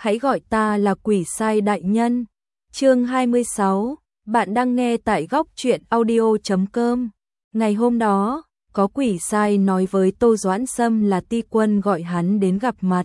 hãy gọi ta là quỷ sai đại nhân. Chương 26, bạn đang nghe tại góc truyện audio.com. Ngày hôm đó, có quỷ sai nói với Tô Doãn Sâm là Ti Quân gọi hắn đến gặp mặt.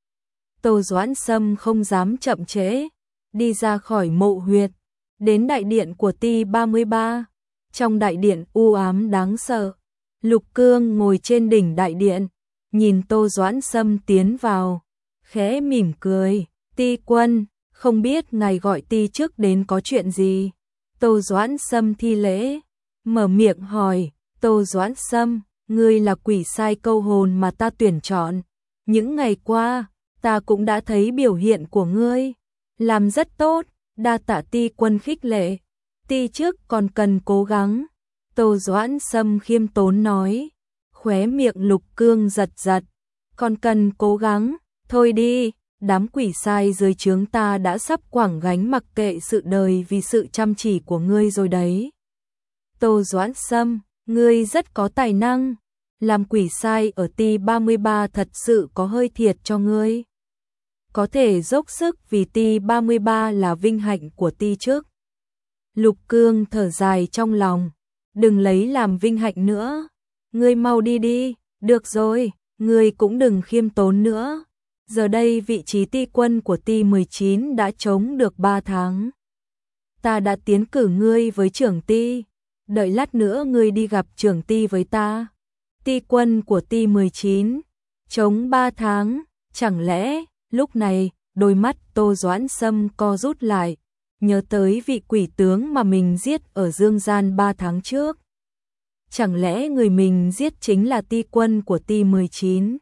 Tô Doãn Sâm không dám chậm trễ, đi ra khỏi mộ huyệt, đến đại điện của Ti 33. Trong đại điện u ám đáng sợ, Lục Cương ngồi trên đỉnh đại điện, nhìn Tô Doãn Sâm tiến vào, khẽ mỉm cười. Ti Quân, không biết ngài gọi Ti trước đến có chuyện gì? Tô Doãn Sâm thi lễ, mở miệng hỏi. Tô Doãn Sâm, ngươi là quỷ sai câu hồn mà ta tuyển chọn. Những ngày qua, ta cũng đã thấy biểu hiện của ngươi, làm rất tốt, đa tạ Ti Quân khích lệ. Ti trước còn cần cố gắng. Tô Doãn Sâm khiêm tốn nói, khóe miệng Lục Cương giật giật. Còn cần cố gắng, thôi đi, đám quỷ sai dưới trướng ta đã sắp quẳng gánh mặc kệ sự đời vì sự chăm chỉ của ngươi rồi đấy. Tô Doãn Sâm, ngươi rất có tài năng, làm quỷ sai ở Ti 33 thật sự có hơi thiệt cho ngươi. Có thể dốc sức vì Ti 33 là vinh hạnh của Ti trước. Lục Cương thở dài trong lòng, đừng lấy làm vinh hạnh nữa, ngươi mau đi đi, được rồi, ngươi cũng đừng khiêm tốn nữa. Giờ đây vị trí Ti Quân của Ti 19 đã trống được 3 tháng. Ta đã tiến cử ngươi với trưởng Ti, đợi lát nữa ngươi đi gặp trưởng Ti với ta. Ti Quân của Ti 19, trống 3 tháng, chẳng lẽ, lúc này, đôi mắt Tô Doãn Sâm co rút lại, nhớ tới vị quỷ tướng mà mình giết ở Dương Gian 3 tháng trước. Chẳng lẽ người mình giết chính là Ti Quân của Ti 19?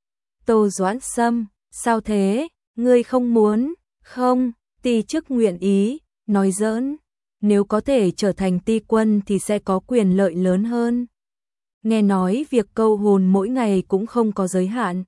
Tô Doãn Sâm, sao thế, ngươi không muốn? Không, Ti chức nguyện ý, nói giỡn, nếu có thể trở thành Ti Quân thì sẽ có quyền lợi lớn hơn. Nghe nói việc câu hồn mỗi ngày cũng không có giới hạn.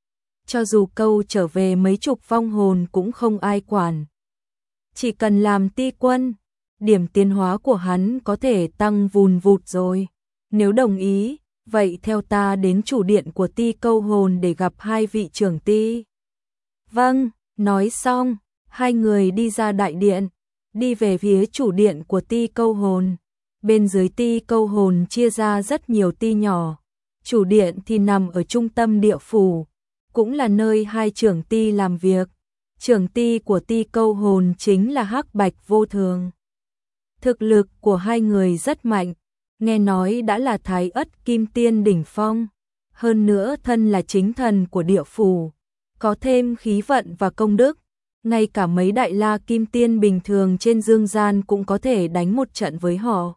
Cho dù câu trở về mấy chục vong hồn cũng không ai quản. Chỉ cần làm Ti Quân, điểm tiến hóa của hắn có thể tăng vùn vụt rồi. Nếu đồng ý, vậy theo ta đến chủ điện của Ti câu hồn để gặp hai vị trưởng Ti. Vâng, nói xong, hai người đi ra đại điện, đi về phía chủ điện của Ti câu hồn. Bên dưới Ti câu hồn chia ra rất nhiều Ti nhỏ. Chủ điện thì nằm ở trung tâm địa phủ, cũng là nơi hai trưởng Ti làm việc. Trưởng Ti của Ti câu hồn chính là Hắc Bạch Vô Thường. Thực lực của hai người rất mạnh, nghe nói đã là Thái Ất Kim Tiên đỉnh phong, hơn nữa thân là chính thần của địa phủ, có thêm khí vận và công đức, ngay cả mấy đại la kim tiên bình thường trên dương gian cũng có thể đánh một trận với họ.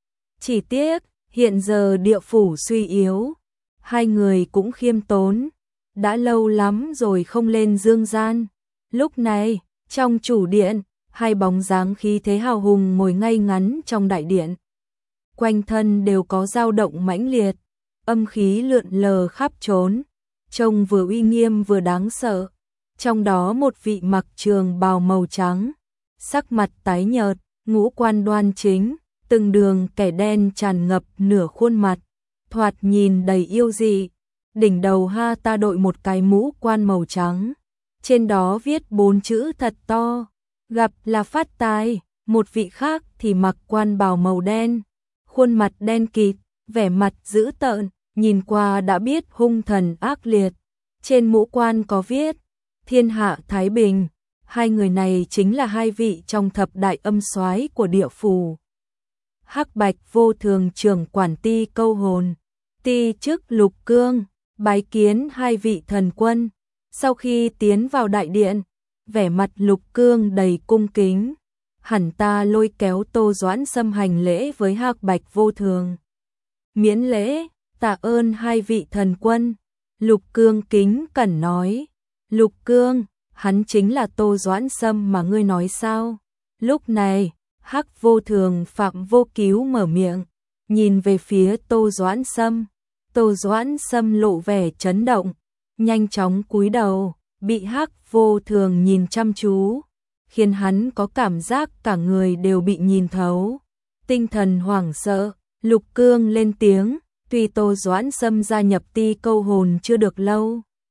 Chỉ tiếc, hiện giờ địa phủ suy yếu, hai người cũng khiêm tốn, đã lâu lắm rồi không lên dương gian. Lúc này, trong chủ điện, hai bóng dáng khí thế hào hùng ngồi ngay ngắn trong đại điện. Quanh thân đều có dao động mãnh liệt, âm khí lượn lờ khắp trốn, trông vừa uy nghiêm vừa đáng sợ. Trong đó một vị mặc trường bào màu trắng, sắc mặt tái nhợt, ngũ quan đoan chính, từng đường kẻ đen tràn ngập nửa khuôn mặt, thoạt nhìn đầy yêu dị. Đỉnh đầu ha ta đội một cái mũ quan màu trắng, trên đó viết 4 chữ thật to, gặp là phát tài. Một vị khác thì mặc quan bào màu đen, khuôn mặt đen kịt, vẻ mặt dữ tợn, nhìn qua đã biết hung thần ác liệt. Trên mũ quan có viết Thiên hạ Thái Bình. Hai người này chính là hai vị trong thập đại âm soái của địa phủ. Hắc Bạch Vô Thường trưởng quản Ti câu hồn, Ti chức Lục Cương, bái kiến hai vị thần quân. Sau khi tiến vào đại điện, vẻ mặt Lục Cương đầy cung kính, hẳn ta lôi kéo Tô Doãn Sâm hành lễ với Hắc Bạch Vô Thường. Miễn lễ, tạ ơn hai vị thần quân. Lục Cương kính cẩn nói. Lục Cương, hắn chính là Tô Doãn Sâm mà ngươi nói sao? Lúc này, Hắc Vô Thường Phạm Vô Cứu mở miệng, nhìn về phía Tô Doãn Sâm. Tô Doãn Sâm lộ vẻ chấn động, nhanh chóng cúi đầu, bị Hắc Vô Thường nhìn chăm chú, khiến hắn có cảm giác cả người đều bị nhìn thấu. Tinh thần hoảng sợ, Lục Cương lên tiếng, tuy Tô Doãn Sâm gia nhập Ti câu hồn chưa được lâu,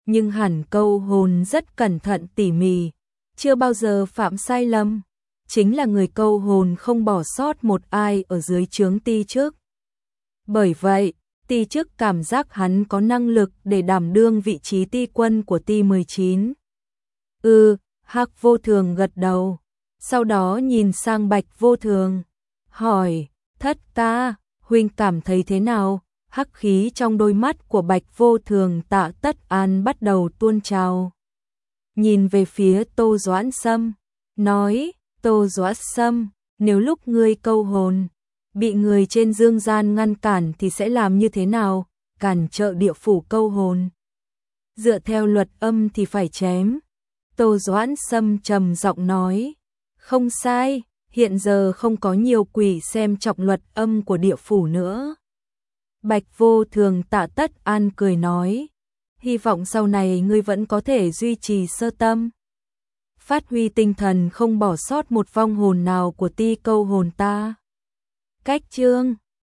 nhưng hẳn câu hồn rất cẩn thận tỉ mỉ, chưa bao giờ phạm sai lầm, chính là người câu hồn không bỏ sót một ai ở dưới trướng Ti Chức. Bởi vậy, Ti Chức cảm giác hắn có năng lực để đảm đương vị trí ti quân của Ti 19. Hắc Vô Thường gật đầu, sau đó nhìn sang Bạch Vô Thường, hỏi, thất ca, huynh cảm thấy thế nào? Hắc khí trong đôi mắt của Bạch Vô Thường Tạ Tất An bắt đầu tuôn trào. Nhìn về phía Tô Doãn Sâm, nói, Tô Doãn Sâm, nếu lúc ngươi câu hồn, bị người trên dương gian ngăn cản thì sẽ làm như thế nào? Cản trợ địa phủ câu hồn. Dựa theo luật âm thì phải chém. Tô Doãn Sâm trầm giọng nói, không sai, hiện giờ không có nhiều quỷ xem trọng luật âm của địa phủ nữa. Bạch Vô Thường Tạ Tất An cười nói, hy vọng sau này ngươi vẫn có thể duy trì sơ tâm, phát huy tinh thần không bỏ sót một vong hồn nào của ti câu hồn ta. Cách chương